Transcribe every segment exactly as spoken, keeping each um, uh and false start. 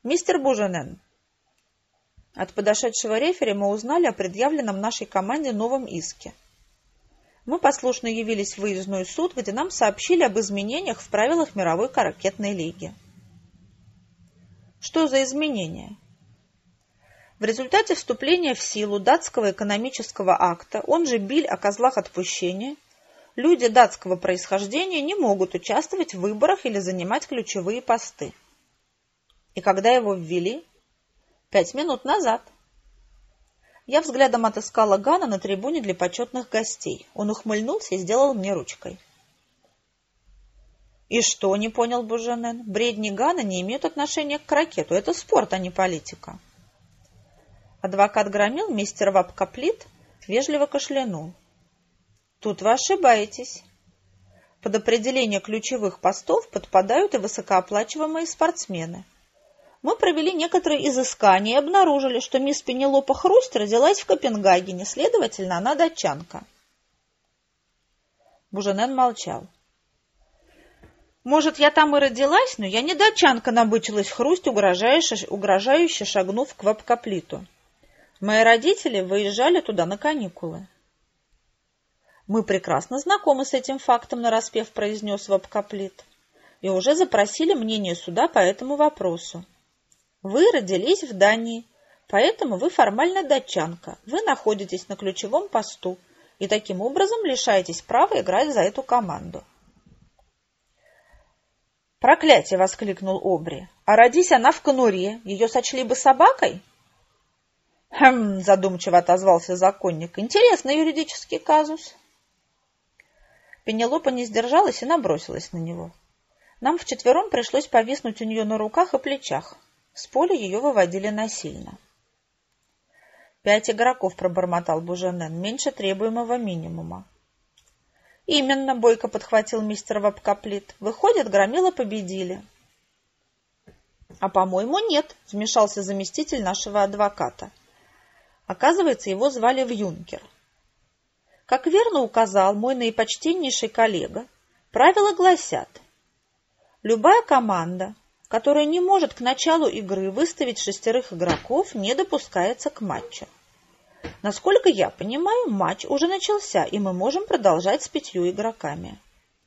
«Мистер Буженен». От подошедшего рефери мы узнали о предъявленном нашей команде новом иске. Мы послушно явились в выездной суд, где нам сообщили об изменениях в правилах мировой ракетной лиги. Что за изменения? В результате вступления в силу датского экономического акта, он же Биль о козлах отпущения, люди датского происхождения не могут участвовать в выборах или занимать ключевые посты. И когда его ввели? Пять минут назад. Я взглядом отыскала Гана на трибуне для почетных гостей. Он ухмыльнулся и сделал мне ручкой. «И что?» — не понял Буженен. «Бредни Гана не имеют отношения к ракету. Это спорт, а не политика». Адвокат Громил, мистер Вапкаплит, вежливо кашлянул. «Тут вы ошибаетесь. Под определение ключевых постов подпадают и высокооплачиваемые спортсмены. Мы провели некоторые изыскания и обнаружили, что мисс Пенелопа Хрусть родилась в Копенгагене, следовательно, она датчанка». Буженен молчал. «Может, я там и родилась, но я не датчанка», — набычилась Хрусть, угрожающе, угрожающе шагнув к Вапкаплиту. «Мои родители выезжали туда на каникулы». «Мы прекрасно знакомы с этим фактом», — нараспев произнес Вапкаплит, «и уже запросили мнение суда по этому вопросу. Вы родились в Дании, поэтому вы формально датчанка. Вы находитесь на ключевом посту и таким образом лишаетесь права играть за эту команду». «Проклятие!» — воскликнул Обри. «А родись она в конуре, ее сочли бы собакой?» «Хм!» — задумчиво отозвался законник. «Интересный юридический казус». Пенелопа не сдержалась и набросилась на него. Нам вчетвером пришлось повиснуть у нее на руках и плечах. С поля ее выводили насильно. «Пять игроков», — пробормотал Буженен, — «меньше требуемого минимума». «Именно», — бойко подхватил мистер Вапкаплит. «Выходит, Громила победили». «А, по-моему, нет», — вмешался заместитель нашего адвоката. Оказывается, его звали Вьюнкер. Как верно указал мой наипочтеннейший коллега, правила гласят: любая команда, которая не может к началу игры выставить шестерых игроков, не допускается к матчу. Насколько я понимаю, матч уже начался, и мы можем продолжать с пятью игроками.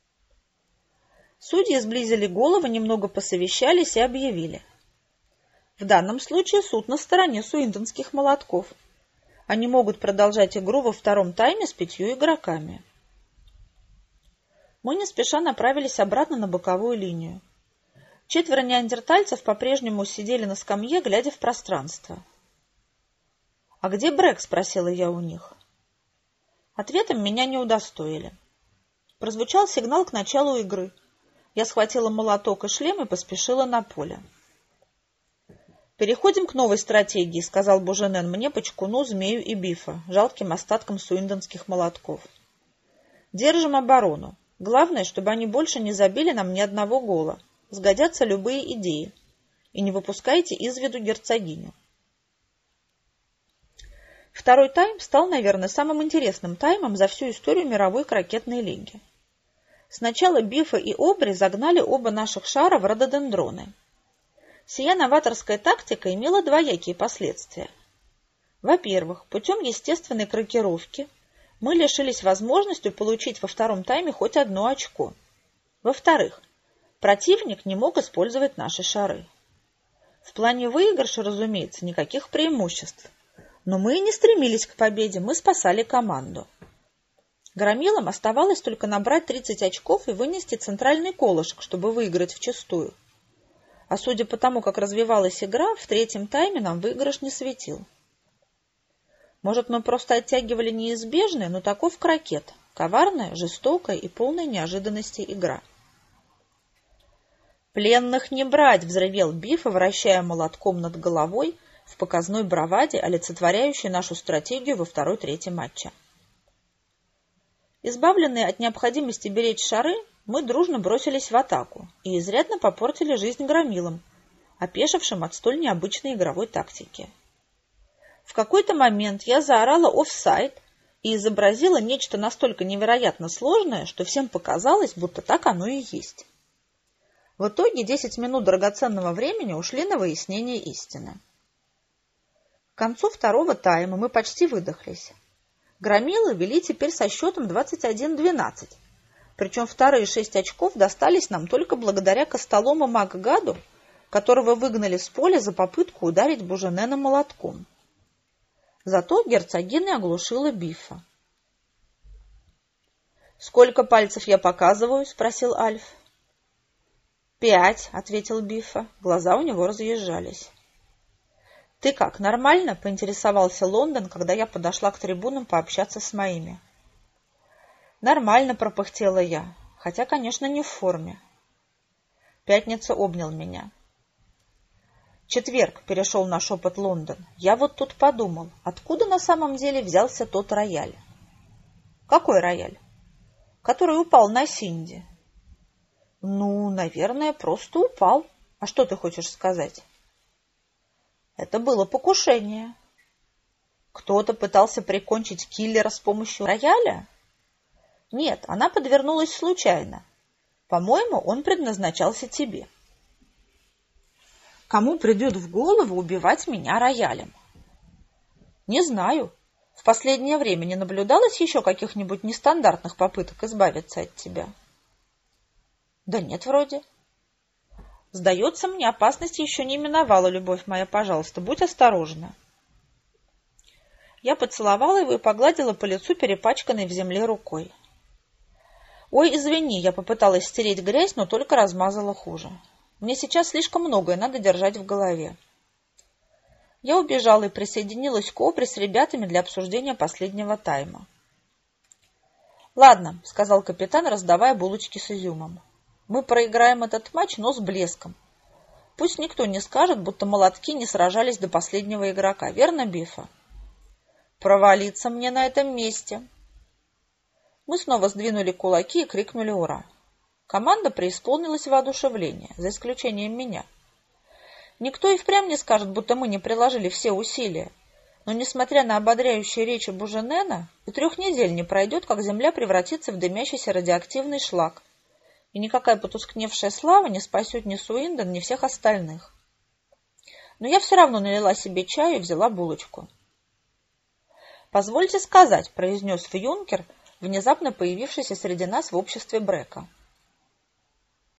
Судьи сблизили головы, немного посовещались и объявили: в данном случае суд на стороне суиндонских молотков. Они могут продолжать игру во втором тайме с пятью игроками. Мы не спеша направились обратно на боковую линию. Четверо неандертальцев по-прежнему сидели на скамье, глядя в пространство. «А где Брэк?» — спросила я у них. Ответом меня не удостоили. Прозвучал сигнал к началу игры. Я схватила молоток и шлем и поспешила на поле. «Переходим к новой стратегии», — сказал Буженен мне, Почкуну, Змею и Бифа, жалким остаткам суиндонских молотков. «Держим оборону. Главное, чтобы они больше не забили нам ни одного гола. Сгодятся любые идеи. И не выпускайте из виду герцогиню». Второй тайм стал, наверное, самым интересным таймом за всю историю мировой крокетной лиги. Сначала Бифа и Обри загнали оба наших шара в рододендроны. Сия новаторская тактика имела двоякие последствия. Во-первых, путем естественной крокировки мы лишились возможности получить во втором тайме хоть одно очко. Во-вторых, противник не мог использовать наши шары. В плане выигрыша, разумеется, никаких преимуществ. Но мы и не стремились к победе, мы спасали команду. Громилам оставалось только набрать тридцать очков и вынести центральный колышек, чтобы выиграть вчистую. А судя по тому, как развивалась игра, в третьем тайме нам выигрыш не светил. Может, мы просто оттягивали неизбежное, но таков крокет. Коварная, жестокая и полная неожиданностей игра. «Пленных не брать!» — взревел Бифа, вращая молотком над головой в показной браваде, олицетворяющей нашу стратегию во второй-третьем матче. Избавленные от необходимости беречь шары, мы дружно бросились в атаку и изрядно попортили жизнь громилам, опешившим от столь необычной игровой тактики. В какой-то момент я заорала «офсайд» и изобразила нечто настолько невероятно сложное, что всем показалось, будто так оно и есть. В итоге десять минут драгоценного времени ушли на выяснение истины. К концу второго тайма мы почти выдохлись. Громилы вели теперь со счетом двадцать один двенадцать, причем вторые шесть очков достались нам только благодаря костолому Макгаду, которого выгнали с поля за попытку ударить Буженена молотком. Зато герцогиня оглушила Бифа. «Сколько пальцев я показываю?» – спросил Альф. «Пять», — ответил Бифа. Глаза у него разъезжались. «Ты как, нормально?» — поинтересовался Лондон, когда я подошла к трибунам пообщаться с моими. «Нормально», — пропыхтела я, хотя, конечно, не в форме. Пятница обнял меня. «Четверг», — перешел на шепот Лондон. «Я вот тут подумал, откуда на самом деле взялся тот рояль?» «Какой рояль?» «Который упал на Синди». «Ну, наверное, просто упал. А что ты хочешь сказать?» «Это было покушение. Кто-то пытался прикончить киллера с помощью рояля?» «Нет, она подвернулась случайно. По-моему, он предназначался тебе». «Кому придет в голову убивать меня роялем?» «Не знаю. В последнее время не наблюдалось еще каких-нибудь нестандартных попыток избавиться от тебя?» «Да нет, вроде». «Сдается мне, опасность еще не миновала, любовь моя, пожалуйста, будь осторожна». Я поцеловала его и погладила по лицу, перепачканной в земле рукой. «Ой, извини», я попыталась стереть грязь, но только размазала хуже. Мне сейчас слишком многое надо держать в голове. Я убежала и присоединилась к Обри с ребятами для обсуждения последнего тайма. «Ладно», — сказал капитан, раздавая булочки с изюмом. «Мы проиграем этот матч, но с блеском. Пусть никто не скажет, будто молотки не сражались до последнего игрока. Верно, Бифа?» «Провалиться мне на этом месте». Мы снова сдвинули кулаки и крикнули «Ура!». Команда преисполнилась воодушевления, за исключением меня. Никто и впрямь не скажет, будто мы не приложили все усилия. Но, несмотря на ободряющие речи Буженена, и трех недель не пройдет, как земля превратится в дымящийся радиоактивный шлак. И никакая потускневшая слава не спасет ни Суинден, ни всех остальных. Но я все равно налила себе чаю и взяла булочку. «Позвольте сказать», — произнес Фюнкер, внезапно появившийся среди нас в обществе Брека.